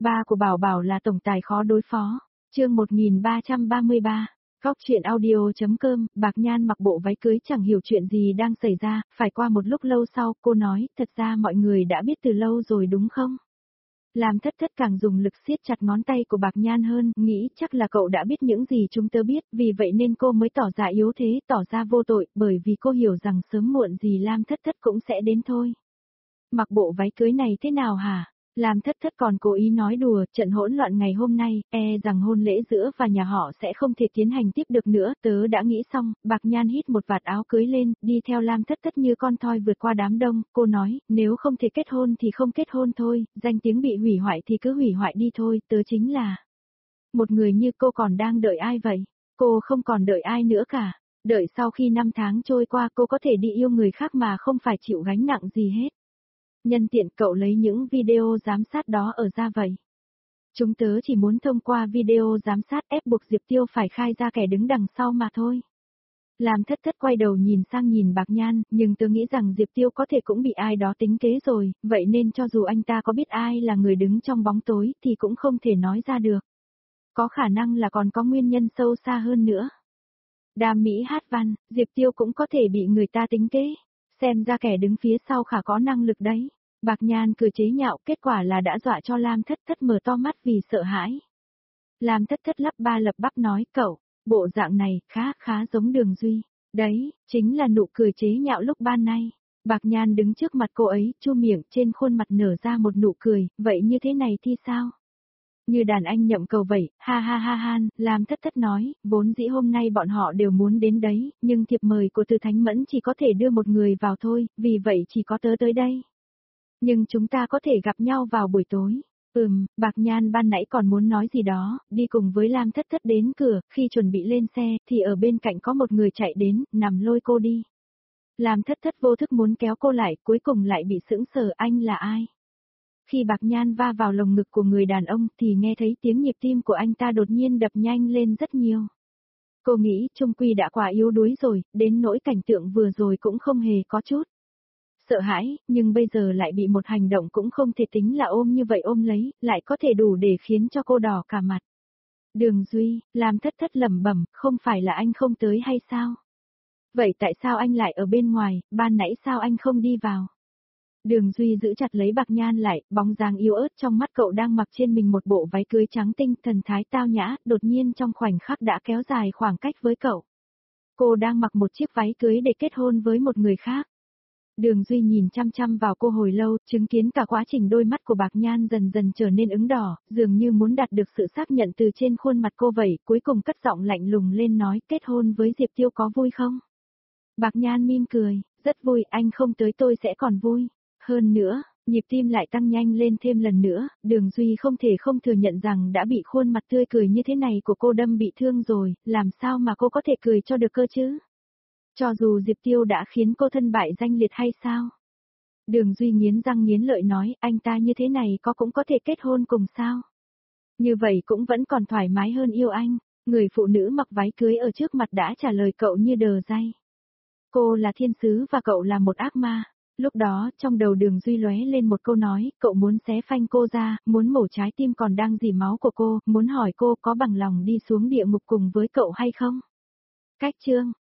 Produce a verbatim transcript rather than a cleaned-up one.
Ba của Bảo Bảo là tổng tài khó đối phó. Chương một nghìn ba trăm ba mươi ba. Góc truyện audio.com. Bạc Nhan mặc bộ váy cưới chẳng hiểu chuyện gì đang xảy ra, phải qua một lúc lâu sau, cô nói, thật ra mọi người đã biết từ lâu rồi đúng không? Làm Thất Thất càng dùng lực siết chặt ngón tay của Bạc Nhan hơn, nghĩ chắc là cậu đã biết những gì chúng tớ biết, vì vậy nên cô mới tỏ ra yếu thế, tỏ ra vô tội, bởi vì cô hiểu rằng sớm muộn gì Lam Thất Thất cũng sẽ đến thôi. Mặc bộ váy cưới này thế nào hả? Lam Thất Thất còn cố ý nói đùa, trận hỗn loạn ngày hôm nay, e rằng hôn lễ giữa và nhà họ sẽ không thể tiến hành tiếp được nữa, tớ đã nghĩ xong. Bạc Nhan hít một vạt áo cưới lên, đi theo Lam Thất Thất như con thoi vượt qua đám đông, cô nói, nếu không thể kết hôn thì không kết hôn thôi, danh tiếng bị hủy hoại thì cứ hủy hoại đi thôi, tớ chính là... Một người như cô còn đang đợi ai vậy? Cô không còn đợi ai nữa cả, đợi sau khi năm tháng trôi qua cô có thể đi yêu người khác mà không phải chịu gánh nặng gì hết. Nhân tiện cậu lấy những video giám sát đó ở ra vậy. Chúng tớ chỉ muốn thông qua video giám sát ép buộc Diệp Tiêu phải khai ra kẻ đứng đằng sau mà thôi. Lam Thất Thất quay đầu nhìn sang nhìn Bạc Nhan, nhưng tớ nghĩ rằng Diệp Tiêu có thể cũng bị ai đó tính kế rồi, vậy nên cho dù anh ta có biết ai là người đứng trong bóng tối thì cũng không thể nói ra được. Có khả năng là còn có nguyên nhân sâu xa hơn nữa. Đam mỹ hát văn, Diệp Tiêu cũng có thể bị người ta tính kế. Xem ra kẻ đứng phía sau khả có năng lực đấy. Bạc Nhan cười chế nhạo, kết quả là đã dọa cho Lam Thất Thất mở to mắt vì sợ hãi. Lam Thất Thất lắp ba lặp bắp nói, cậu, bộ dạng này khá khá giống Đường Duy. Đấy, chính là nụ cười chế nhạo lúc ban nay. Bạc Nhan đứng trước mặt cô ấy, chu miệng, trên khuôn mặt nở ra một nụ cười, vậy như thế này thì sao? Như đàn anh nhậm cầu vậy, ha ha ha han, Lam Thất Thất nói, vốn dĩ hôm nay bọn họ đều muốn đến đấy, nhưng thiệp mời của Từ Thánh Mẫn chỉ có thể đưa một người vào thôi, vì vậy chỉ có tớ tới đây. Nhưng chúng ta có thể gặp nhau vào buổi tối. Ừm, Bạc Nhan ban nãy còn muốn nói gì đó, đi cùng với Lam Thất Thất đến cửa, khi chuẩn bị lên xe, thì ở bên cạnh có một người chạy đến, nằm lôi cô đi. Lam Thất Thất vô thức muốn kéo cô lại, cuối cùng lại bị sững sờ, anh là ai? Khi Bạc Nhan va vào lồng ngực của người đàn ông thì nghe thấy tiếng nhịp tim của anh ta đột nhiên đập nhanh lên rất nhiều. Cô nghĩ trung quy đã quá yếu đuối rồi, đến nỗi cảnh tượng vừa rồi cũng không hề có chút sợ hãi, nhưng bây giờ lại bị một hành động cũng không thể tính là ôm như vậy ôm lấy, lại có thể đủ để khiến cho cô đỏ cả mặt. Đường Duy, Lam Thất Thất lẩm bẩm, không phải là anh không tới hay sao? Vậy tại sao anh lại ở bên ngoài, ban nãy sao anh không đi vào? Đường Duy giữ chặt lấy Bạc Nhan lại, bóng dáng yếu ớt trong mắt cậu đang mặc trên mình một bộ váy cưới trắng tinh, thần thái tao nhã, đột nhiên trong khoảnh khắc đã kéo dài khoảng cách với cậu. Cô đang mặc một chiếc váy cưới để kết hôn với một người khác. Đường Duy nhìn chăm chăm vào cô hồi lâu, chứng kiến cả quá trình đôi mắt của Bạc Nhan dần dần trở nên ửng đỏ, dường như muốn đạt được sự xác nhận từ trên khuôn mặt cô vậy, cuối cùng cất giọng lạnh lùng lên nói, kết hôn với Diệp Tiêu có vui không? Bạc Nhan mỉm cười, rất vui, anh không tới tôi sẽ còn vui. Hơn nữa, nhịp tim lại tăng nhanh lên thêm lần nữa, Đường Duy không thể không thừa nhận rằng đã bị khuôn mặt tươi cười như thế này của cô đâm bị thương rồi, làm sao mà cô có thể cười cho được cơ chứ? Cho dù Diệp Tiêu đã khiến cô thân bại danh liệt hay sao? Đường Duy nghiến răng nghiến lợi nói, anh ta như thế này có cũng có thể kết hôn cùng sao? Như vậy cũng vẫn còn thoải mái hơn yêu anh, người phụ nữ mặc váy cưới ở trước mặt đã trả lời cậu như đờ ray. Cô là thiên sứ và cậu là một ác ma. Lúc đó, trong đầu Đường Duy lóe lên một câu nói, cậu muốn xé phanh cô ra, muốn mổ trái tim còn đang dì máu của cô, muốn hỏi cô có bằng lòng đi xuống địa ngục cùng với cậu hay không? Cách chương